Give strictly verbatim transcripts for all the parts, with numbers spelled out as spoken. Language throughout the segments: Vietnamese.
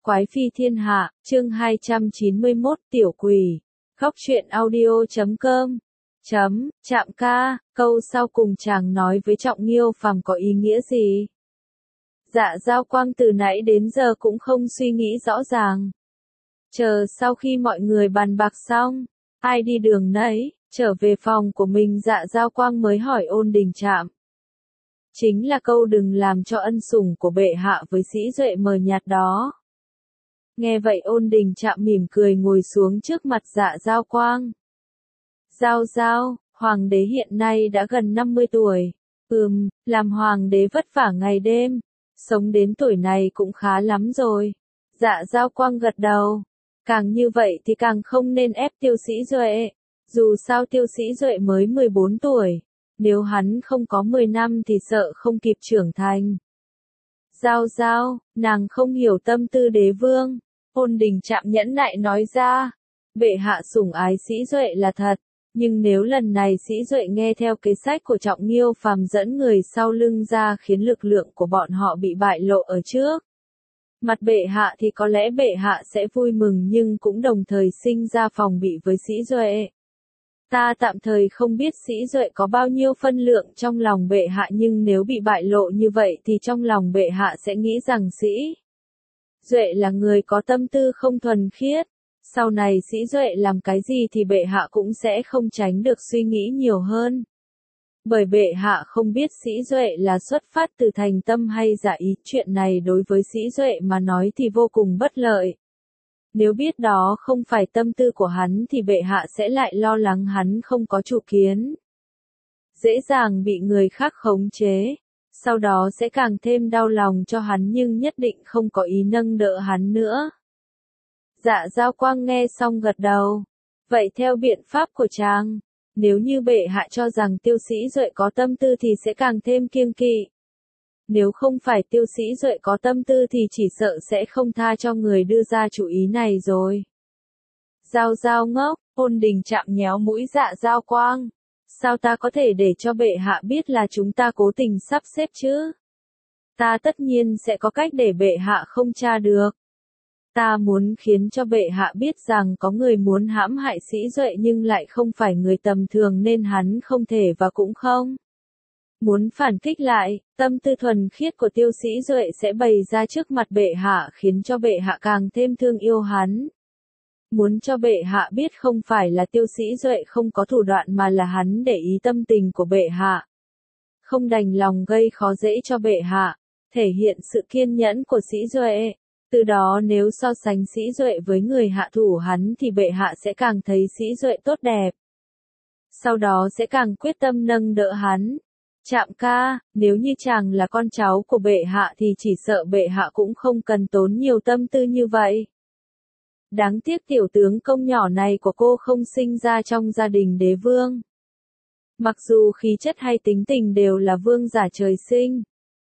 Quái phi thiên hạ, chương hai trăm chín mươi mốt, tiểu quỷ. Góc truyện audio chấm com. Chấm, Trạm ca, câu sau cùng chàng nói với Trọng Nghiêu Phàm có ý nghĩa gì? Dạ Giao Quang từ nãy đến giờ cũng không suy nghĩ rõ ràng. Chờ sau khi mọi người bàn bạc xong, ai đi đường nấy, trở về phòng của mình Dạ Giao Quang mới hỏi Ôn Đình Trạm. Chính là câu đừng làm cho ân sủng của bệ hạ với Sĩ Duệ mờ nhạt đó. Nghe vậy Ôn Đình Trạm mỉm cười ngồi xuống trước mặt Dạ Giao Quang. Giao Giao, hoàng đế hiện nay đã gần năm mươi tuổi. Ừm, làm hoàng đế vất vả ngày đêm. Sống đến tuổi này cũng khá lắm rồi. Dạ Giao Quang gật đầu. Càng như vậy thì càng không nên ép Tiêu Sĩ Duệ. Dù sao Tiêu Sĩ Duệ mới mười bốn tuổi. Nếu hắn không có mười năm thì sợ không kịp trưởng thành. Giao Giao, nàng không hiểu tâm tư đế vương. Ôn Đình Trạm nhẫn nại nói ra. Bệ hạ sủng ái Sĩ Duệ là thật. Nhưng nếu lần này Sĩ Duệ nghe theo kế sách của Trọng Nghiêu Phàm dẫn người sau lưng ra khiến lực lượng của bọn họ bị bại lộ ở trước. Mặt bệ hạ thì có lẽ bệ hạ sẽ vui mừng nhưng cũng đồng thời sinh ra phòng bị với Sĩ Duệ. Ta tạm thời không biết Sĩ Duệ có bao nhiêu phân lượng trong lòng bệ hạ nhưng nếu bị bại lộ như vậy thì trong lòng bệ hạ sẽ nghĩ rằng Sĩ Duệ là người có tâm tư không thuần khiết. Sau này Sĩ Duệ làm cái gì thì bệ hạ cũng sẽ không tránh được suy nghĩ nhiều hơn. Bởi bệ hạ không biết Sĩ Duệ là xuất phát từ thành tâm hay giả ý, chuyện này đối với Sĩ Duệ mà nói thì vô cùng bất lợi. Nếu biết đó không phải tâm tư của hắn thì bệ hạ sẽ lại lo lắng hắn không có chủ kiến. Dễ dàng bị người khác khống chế, sau đó sẽ càng thêm đau lòng cho hắn nhưng nhất định không có ý nâng đỡ hắn nữa. Dạ Giao Quang nghe xong gật đầu. Vậy theo biện pháp của chàng, nếu như bệ hạ cho rằng Tiêu Sĩ Duệ có tâm tư thì sẽ càng thêm kiêng kỵ. Nếu không phải Tiêu Sĩ Duệ có tâm tư thì chỉ sợ sẽ không tha cho người đưa ra chủ ý này rồi. Giao Giao ngốc, Ôn Đình Trạm nhéo mũi Dạ Giao Quang. Sao ta có thể để cho bệ hạ biết là chúng ta cố tình sắp xếp chứ? Ta tất nhiên sẽ có cách để bệ hạ không tra được. Ta muốn khiến cho bệ hạ biết rằng có người muốn hãm hại Sĩ Duệ nhưng lại không phải người tầm thường nên hắn không thể và cũng không muốn phản kích lại. Tâm tư thuần khiết của Tiêu Sĩ Duệ sẽ bày ra trước mặt bệ hạ khiến cho bệ hạ càng thêm thương yêu hắn. Muốn cho bệ hạ biết không phải là Tiêu Sĩ Duệ không có thủ đoạn mà là hắn để ý tâm tình của bệ hạ. Không đành lòng gây khó dễ cho bệ hạ, thể hiện sự kiên nhẫn của Sĩ Duệ. Từ đó nếu so sánh Sĩ Duệ với người hạ thủ hắn thì bệ hạ sẽ càng thấy Sĩ Duệ tốt đẹp. Sau đó sẽ càng quyết tâm nâng đỡ hắn. Trạm ca, nếu như chàng là con cháu của bệ hạ thì chỉ sợ bệ hạ cũng không cần tốn nhiều tâm tư như vậy. Đáng tiếc tiểu tướng công nhỏ này của cô không sinh ra trong gia đình đế vương. Mặc dù khí chất hay tính tình đều là vương giả trời sinh.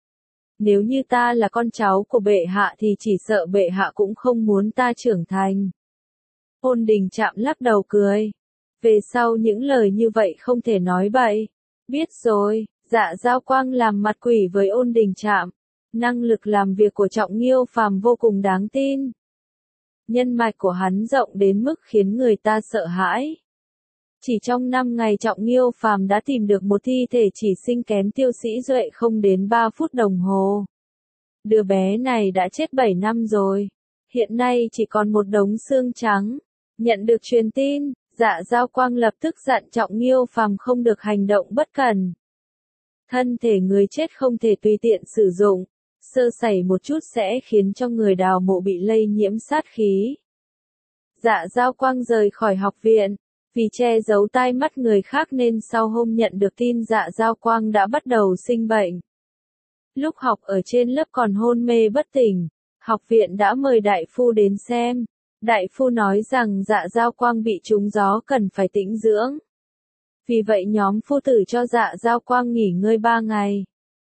Nếu như ta là con cháu của bệ hạ thì chỉ sợ bệ hạ cũng không muốn ta trưởng thành. Ôn Đình Trạm lắc đầu cười. Về sau những lời như vậy không thể nói bậy. Biết rồi, Dạ Giao Quang làm mặt quỷ với Ôn Đình Trạm. Năng lực làm việc của Trọng Nghiêu Phàm vô cùng đáng tin. Nhân mạch của hắn rộng đến mức khiến người ta sợ hãi. Chỉ trong năm ngày Trọng Nghiêu Phàm đã tìm được một thi thể chỉ sinh kém Tiêu Sĩ Duệ không đến ba phút đồng hồ. Đứa bé này đã chết bảy năm rồi. Hiện nay chỉ còn một đống xương trắng. Nhận được truyền tin, Dạ Giao Quang lập tức dặn Trọng Nghiêu Phàm không được hành động bất cẩn. Thân thể người chết không thể tùy tiện sử dụng. Sơ sẩy một chút sẽ khiến cho người đào mộ bị lây nhiễm sát khí. Dạ Giao Quang rời khỏi học viện. Vì che giấu tai mắt người khác nên sau hôm nhận được tin Dạ Giao Quang đã bắt đầu sinh bệnh. Lúc học ở trên lớp còn hôn mê bất tỉnh, học viện đã mời đại phu đến xem. Đại phu nói rằng Dạ Giao Quang bị trúng gió cần phải tĩnh dưỡng. Vì vậy nhóm phu tử cho Dạ Giao Quang nghỉ ngơi ba ngày.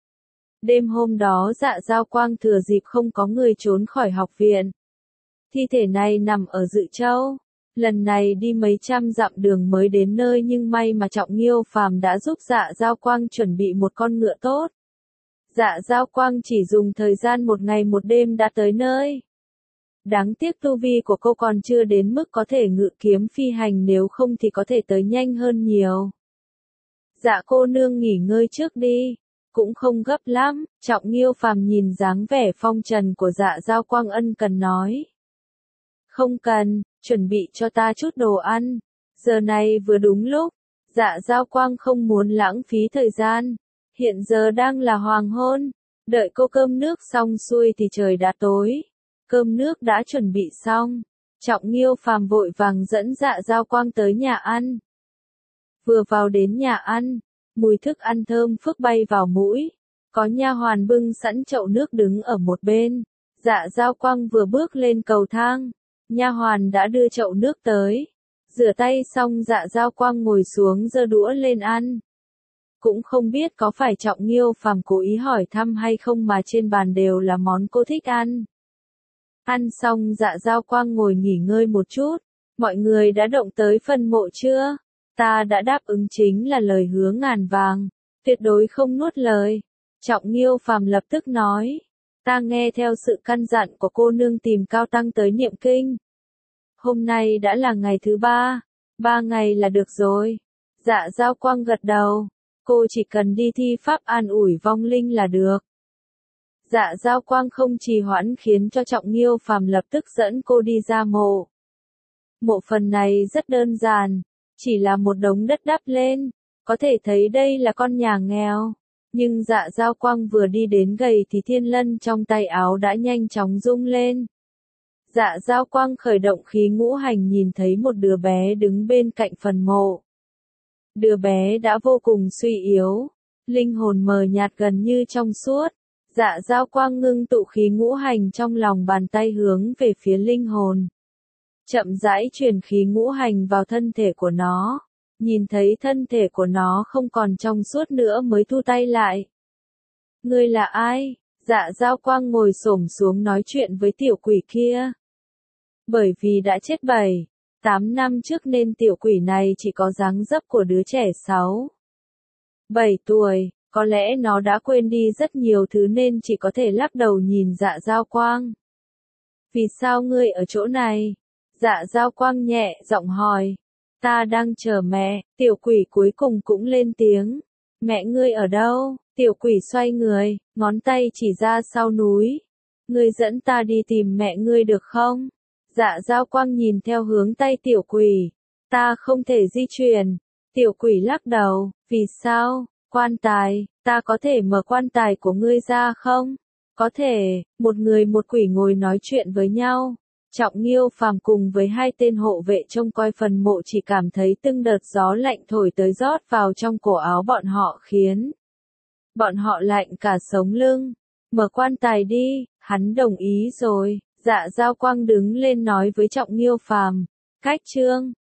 Đêm hôm đó Dạ Giao Quang thừa dịp không có người trốn khỏi học viện. Thi thể này nằm ở Dự Châu. Lần này đi mấy trăm dặm đường mới đến nơi nhưng may mà Trọng Nghiêu Phàm đã giúp Dạ Giao Quang chuẩn bị một con ngựa tốt. Dạ Giao Quang chỉ dùng thời gian một ngày một đêm đã tới nơi. Đáng tiếc tu vi của cô còn chưa đến mức có thể ngự kiếm phi hành, nếu không thì có thể tới nhanh hơn nhiều. Dạ cô nương nghỉ ngơi trước đi, cũng không gấp lắm. Trọng Nghiêu Phàm nhìn dáng vẻ phong trần của Dạ Giao Quang ân cần nói. Không cần, chuẩn bị cho ta chút đồ ăn, giờ này vừa đúng lúc. Dạ Giao Quang không muốn lãng phí thời gian, hiện giờ đang là hoàng hôn, đợi cô cơm nước xong xuôi thì trời đã tối. Cơm nước đã chuẩn bị xong, Trọng Nghiêu Phàm vội vàng dẫn Dạ Giao Quang tới nhà ăn. Vừa vào đến nhà ăn, mùi thức ăn thơm phức bay vào mũi, có nha hoàn bưng sẵn chậu nước đứng ở một bên. Dạ Giao Quang vừa bước lên cầu thang, nha hoàn đã đưa chậu nước tới. Rửa tay xong Dạ Giao Quang ngồi xuống giơ đũa lên ăn. Cũng không biết có phải Trọng Nghiêu Phàm cố ý hỏi thăm hay không mà trên bàn đều là món cô thích ăn. Ăn xong Dạ Giao Quang ngồi nghỉ ngơi một chút. Mọi người đã động tới phần mộ chưa? Ta đã đáp ứng, chính là lời hứa ngàn vàng, tuyệt đối không nuốt lời. Trọng Nghiêu Phàm lập tức nói. Ta nghe theo sự căn dặn của cô nương tìm Cao Tăng tới niệm kinh. Hôm nay đã là ngày thứ ba, ba ngày là được rồi. Dạ Giao Quang gật đầu, cô chỉ cần đi thi pháp an ủi vong linh là được. Dạ Giao Quang không trì hoãn khiến cho Trọng Nghiêu Phàm lập tức dẫn cô đi ra mộ. Mộ phần này rất đơn giản, chỉ là một đống đất đắp lên, có thể thấy đây là con nhà nghèo. Nhưng Dạ Giao Quang vừa đi đến gầy thì thiên lân trong tay áo đã nhanh chóng rung lên. Dạ Giao Quang khởi động khí ngũ hành, nhìn thấy một đứa bé đứng bên cạnh phần mộ. Đứa bé đã vô cùng suy yếu, linh hồn mờ nhạt gần như trong suốt. Dạ Giao Quang ngưng tụ khí ngũ hành trong lòng bàn tay hướng về phía linh hồn. Chậm rãi truyền khí ngũ hành vào thân thể của nó. Nhìn thấy thân thể của nó không còn trong suốt nữa mới thu tay lại. Ngươi là ai? Dạ Giao Quang ngồi xổm xuống nói chuyện với tiểu quỷ kia. Bởi vì đã chết bảy, tám năm trước nên tiểu quỷ này chỉ có dáng dấp của đứa trẻ sáu, bảy tuổi, có lẽ nó đã quên đi rất nhiều thứ nên chỉ có thể lắc đầu nhìn Dạ Giao Quang. Vì sao ngươi ở chỗ này? Dạ Giao Quang nhẹ giọng hỏi. Ta đang chờ mẹ. Tiểu quỷ cuối cùng cũng lên tiếng. Mẹ ngươi ở đâu? Tiểu quỷ xoay người, ngón tay chỉ ra sau núi. Ngươi dẫn ta đi tìm mẹ ngươi được không? Dạ Giao Quang nhìn theo hướng tay tiểu quỷ. Ta không thể di chuyển. Tiểu quỷ lắc đầu. Vì sao? Quan tài, ta có thể mở quan tài của ngươi ra không? Có thể. Một người một quỷ ngồi nói chuyện với nhau. Trọng Nghiêu Phàm cùng với hai tên hộ vệ trông coi phần mộ chỉ cảm thấy từng đợt gió lạnh thổi tới rót vào trong cổ áo bọn họ, khiến bọn họ lạnh cả sống lưng. Mở quan tài đi, hắn đồng ý rồi. Dạ Giao Quang đứng lên nói với Trọng Nghiêu Phàm. Cách chương